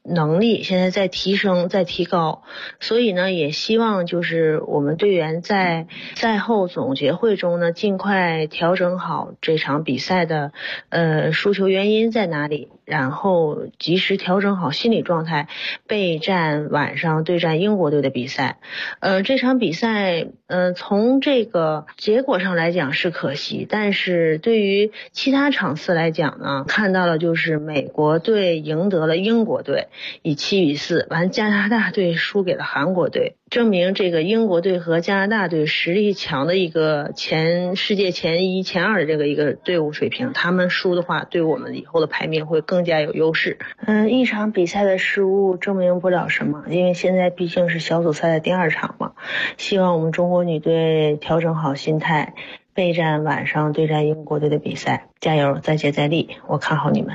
能力现在在提升，在提高，所以呢，也希望就是我们队员在赛后总结会中呢，尽快调整好这场比赛的输球原因在哪里，然后及时调整好心理状态，备战晚上对战英国队的比赛。这场比赛从这个结果上来讲是可惜，但是对于其他场次来讲呢，看到了就是美国队赢得了英国队，以7-4，完加拿大队输给了韩国队，证明这个英国队和加拿大队实力强的一个世界前1、前2的这个一个队伍水平，他们输的话，对我们以后的排名会更加有优势。一场比赛的失误证明不了什么，因为现在毕竟是小组赛的第2场嘛。希望我们中国女队调整好心态，备战晚上对战英国队的比赛，加油，再接再厉，我看好你们。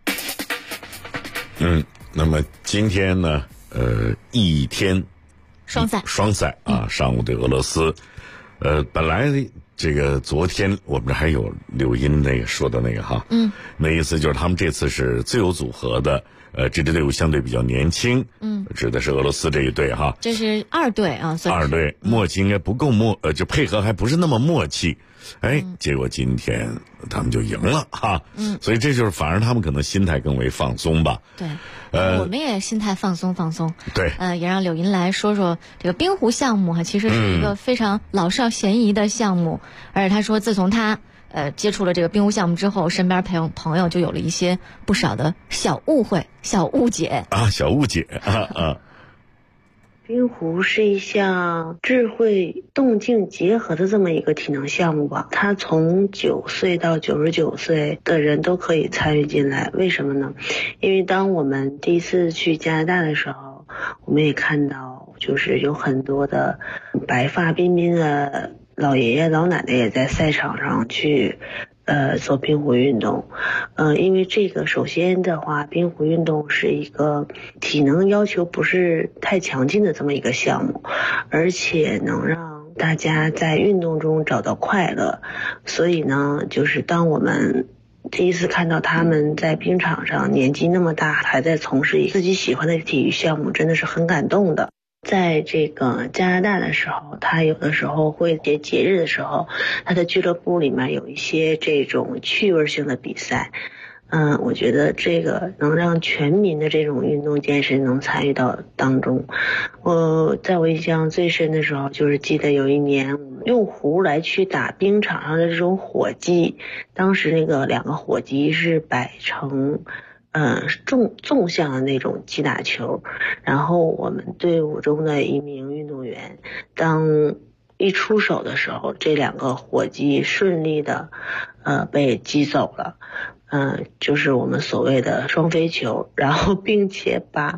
那么今天呢，一天双赛啊，上午对俄罗斯，本来这个昨天我们这还有柳音那个说的那个哈，那意思就是他们这次是自由组合的，这支队伍相对比较年轻，指的是俄罗斯这一队哈， 这是2队啊， 算是2队默契应该不够就配合还不是那么默契。结果今天他们就赢了哈，所以这就是反而他们可能心态更为放松吧。 对，我们也心态放松。 对， 也让柳音来说说这个冰壶项目哈，其实是一个非常老少咸宜的项目，而且他说自从他接触了这个冰壶项目之后，身边朋友就有了一些不少的小误会、小误解啊。 冰壶是一项智慧动静结合的这么一个体能项目吧，它从9岁到99岁的人都可以参与进来。为什么呢？因为当我们第一次去加拿大的时候，我们也看到就是有很多的白发彬彬的老爷爷老奶奶也在赛场上去做冰壶运动。因为这个首先的话，冰壶运动是一个体能要求不是太强劲的这么一个项目，而且能让大家在运动中找到快乐。所以呢，就是当我们第一次看到他们在冰场上年纪那么大还在从事自己喜欢的体育项目，真的是很感动的。在这个加拿大的时候，他有的时候会在节日的时候，他的俱乐部里面有一些这种趣味性的比赛。我觉得这个能让全民的这种运动健身能参与到当中。在我印象最深的时候，就是记得有一年我们用壶来去打冰场上的这种火鸡，当时那个2个火鸡是摆成纵向的那种击打球，然后我们队伍中的一名运动员当一出手的时候，这2个火鸡顺利的被击走了，就是我们所谓的双飞球，然后并且把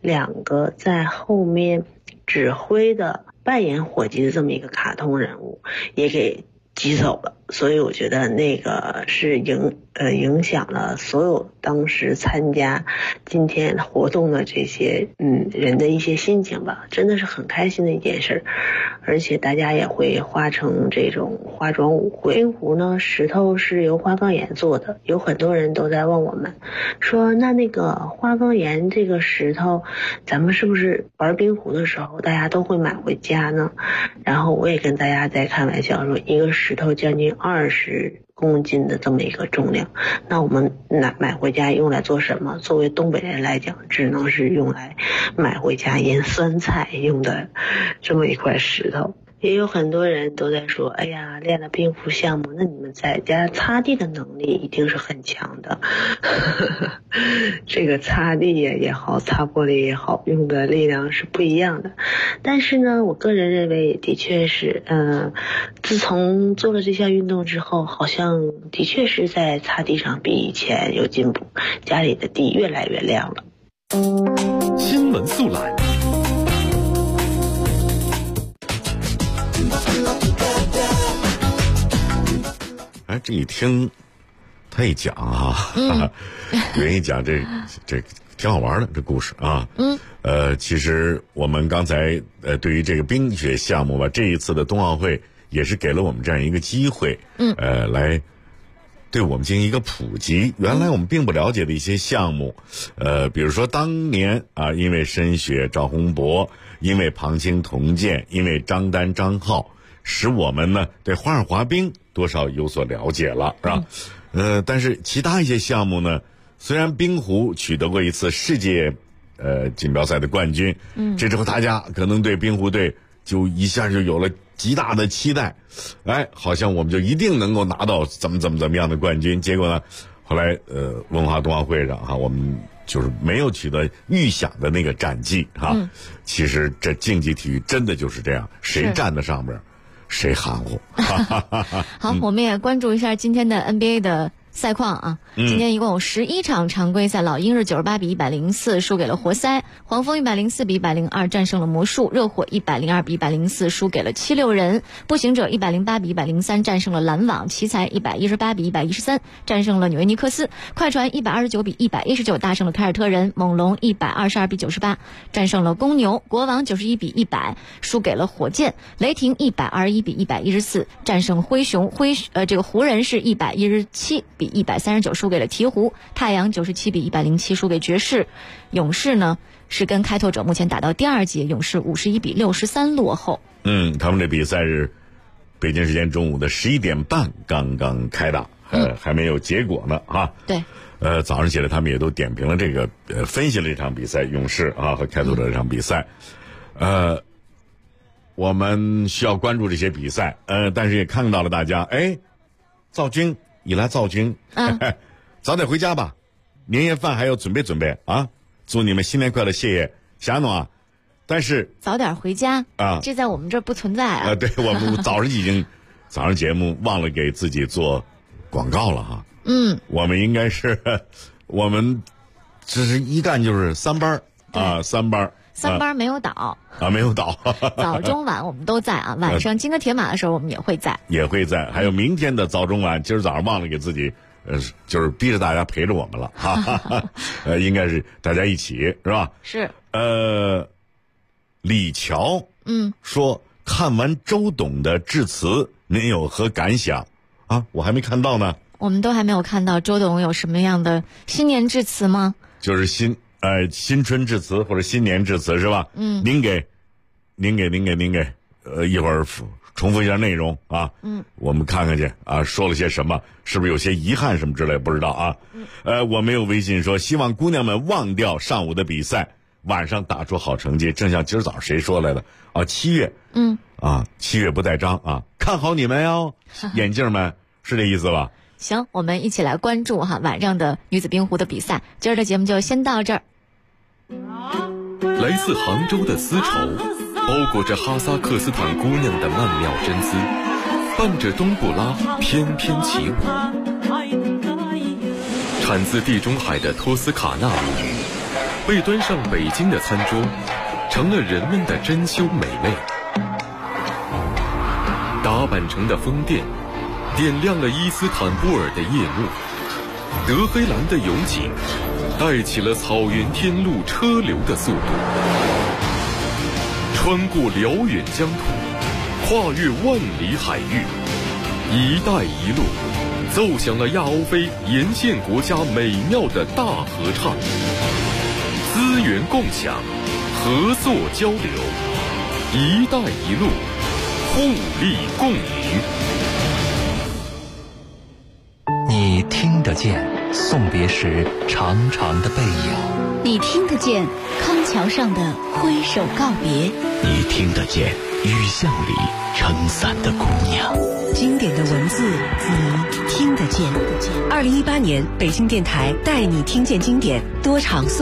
2个在后面指挥的扮演火鸡的这么一个卡通人物也给击走了。所以我觉得那个是影响了所有当时参加今天活动的这些人的一些心情吧，真的是很开心的一件事。而且大家也会化成这种化妆舞会。冰壶呢，石头是由花岗岩做的，有很多人都在问我们说，那个花岗岩这个石头咱们是不是玩冰壶的时候大家都会买回家呢？然后我也跟大家在开玩笑说，一个石头将近20公斤的这么一个重量，那我们买回家用来做什么？作为东北人来讲，只能是用来买回家腌酸菜用的这么一块石头。也有很多人都在说，哎呀，练了冰壶项目，那你们在家擦地的能力一定是很强的。这个擦地也好，擦玻璃也好，用的力量是不一样的。但是呢，我个人认为的确是自从做了这项运动之后，好像的确是在擦地上比以前有进步，家里的地越来越亮了。 新闻速览。 这一听他一讲人一讲这挺好玩的这故事啊。其实我们刚才对于这个冰雪项目吧，这一次的冬奥会也是给了我们这样一个机会，来对我们进行一个普及。原来我们并不了解的一些项目，比如说当年啊，因为申雪、赵宏博，因为庞青、童健，因为张丹、张浩，使我们呢对花样滑冰多少有所了解了，是吧？但是其他一些项目呢，虽然冰壶取得过一次世界锦标赛的冠军，这之后大家可能对冰壶队就一下就有了极大的期待，好像我们就一定能够拿到怎么样的冠军。结果呢，后来文化冬奥会上哈，我们就是没有取得预想的那个战绩哈。其实这竞技体育真的就是这样，谁站在上边，谁含糊。 好，我们也关注一下今天的 NBA 的赛况啊，今天一共有11场常规赛，老鹰是98比104输给了活塞，黄蜂104比102战胜了魔术，热火102比104输给了76人，步行者108比103战胜了篮网，奇才118比113战胜了纽约尼克斯，快船129比119大胜了凯尔特人，猛龙122比98战胜了公牛，国王91比100输给了火箭，雷霆121比114战胜灰熊，这个湖人是117比139输给了鹈鹕，太阳97比107输给爵士，勇士呢是跟开拓者目前打到第2节，勇士51比63落后。 他们这比赛是北京时间中午的11点半刚刚开打，还没有结果呢啊。 对。 早上起来他们也都点评了这个，分析了这场比赛，勇士啊和开拓者这场比赛。我们需要关注这些比赛，但是也看到了大家，赵军。你来造军，早点回家吧，年夜饭还要准备啊！祝你们新年快乐，谢谢霞诺啊！但是早点回家啊， 这在我们这儿不存在啊！ 对，我们早上节目忘了给自己做广告了哈。我们应该是我们只是一干就是3班啊，3班。 3班没有倒没有倒， 早中晚我们都在啊。晚上金戈铁马的时候我们也会在， 还有明天的早中晚，今儿早上忘了给自己，就是逼着大家陪着我们了，应该是大家一起是吧？ 是。 李乔说看完周董的致辞，您有何感想啊？我还没看到呢。 我们都还没有看到周董有什么样的新年致辞吗？ 就是新春致辞或者新年致辞是吧？您给，一会儿重复一下内容啊。我们看看去啊，说了些什么，是不是有些遗憾什么之类，不知道啊。我没有微信说希望姑娘们忘掉上午的比赛，晚上打出好成绩。正像今儿早上谁说来的啊？7月，7月不带章啊，看好你们哟，眼镜们，是这意思吧？ 行，我们一起来关注哈晚上的女子冰壶的比赛。今儿的节目就先到这儿。 来自杭州的丝绸，包裹着哈萨克斯坦姑娘的曼妙真姿，伴着冬不拉翩翩起舞。产自地中海的托斯卡纳米，被端上北京的餐桌，成了人们的珍馐美味。打扮成的风电点亮了伊斯坦布尔的夜幕，德黑兰的勇景带起了草原天路车流的速度，穿过辽远疆土，跨越万里海域，一带一路奏响了亚欧非沿线国家美妙的大合唱，资源共享，合作交流，一带一路，互利共赢。 你听得见送别时长长的背影， 你听得见康桥上的挥手告别， 你听得见雨巷里撑伞的姑娘。 经典的文字，你听得见。2018年北京电台带你听见经典多场